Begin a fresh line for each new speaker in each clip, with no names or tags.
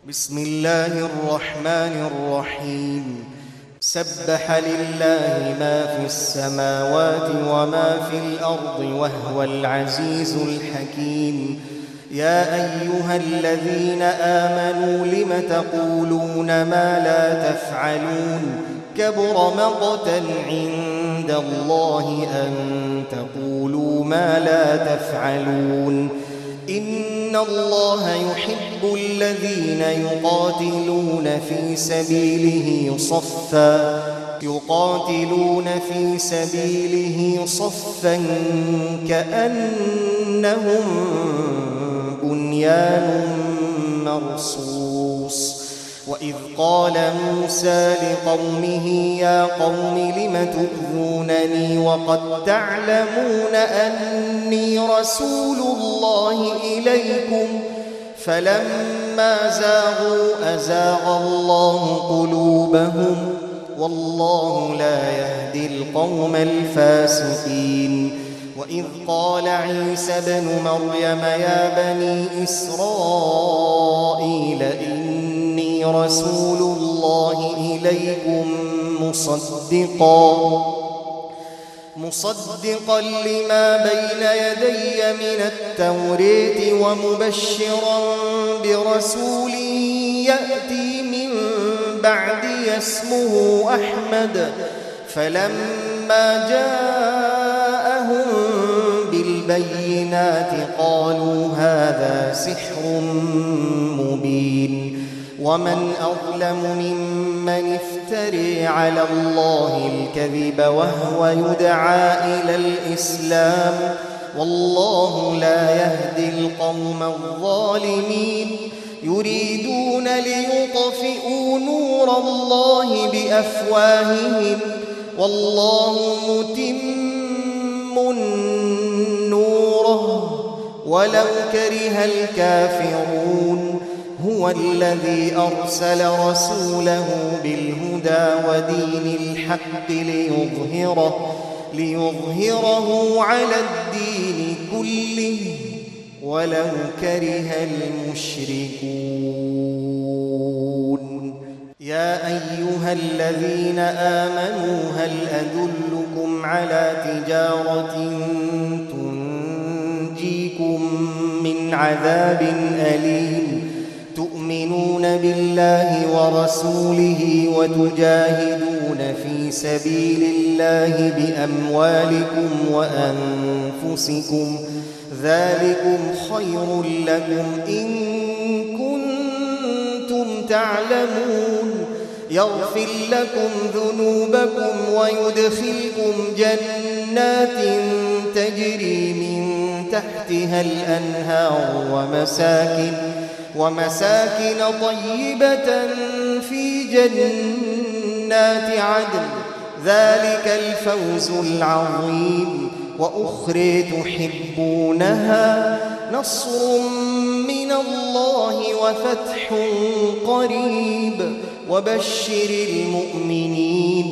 بسم الله الرحمن الرحيم. سبح لله ما في السماوات وما في الأرض وهو العزيز الحكيم. يا أيها الذين آمنوا لم تقولون ما لا تفعلون؟ كبر مقتا عند الله أن تقولوا ما لا تفعلون. إن الله يحب الذين يقاتلون في سبيله صفا كأنهم بنيان مرصوص. وإذ قال موسى لقومه يا قوم لم تؤذونني وقد تعلمون أني رسول الله إليكم فلما زاغوا أزاغ الله قلوبهم والله لا يهدي القوم الفاسقين. وإذ قال عيسى ابن مريم يا بني إسرائيل إني رسول الله إليكم مصدقا لما بين يدي من التوراة ومبشرا برسول يأتي من بعدي اسمه أحمد. فلما جاءهم بالبينات قالوا هذا سحر مبين. ومن أظلم ممن افتري على الله الكذب وهو يدعى إلى الإسلام والله لا يهدي القوم الظالمين. يريدون ليطفئوا نور الله بأفواههم والله متم نوره ولو كره الكافرون. هو الذي أرسل رسوله بالهدى ودين الحق ليظهره على الدين كله ولو كره المشركون. يا أيها الذين آمنوا هل أدلكم على تجارة تنجيكم من عذاب أليم؟ تؤمنون بالله ورسوله وتجاهدون في سبيل الله بأموالكم وأنفسكم ذلكم خير لكم إن كنتم تعلمون. يغفر لكم ذنوبكم ويدخلكم جنات تجري من تحتها الأنهار ومساكن طيبة في جنات عدن ذلك الفوز العظيم. وأخرى تحبونها نصر من الله وفتح قريب وبشر المؤمنين.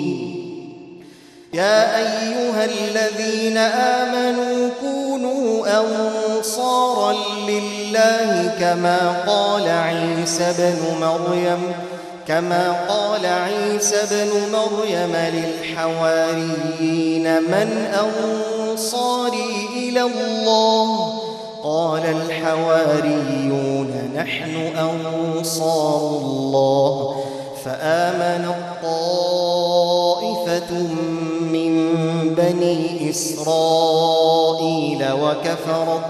يا أيها الذين آمنوا كونوا أنصارا لله كما قال عيسى بن مريم للحواريين من أنصاري إلى الله؟ قال الحواريون نحن أنصار الله. فآمنت طائفة من بني إسرائيل وكفرت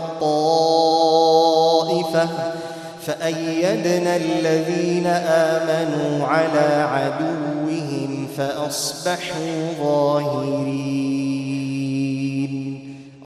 طائفة فأيدنا الذين آمنوا على عدوهم فأصبحوا ظاهرين.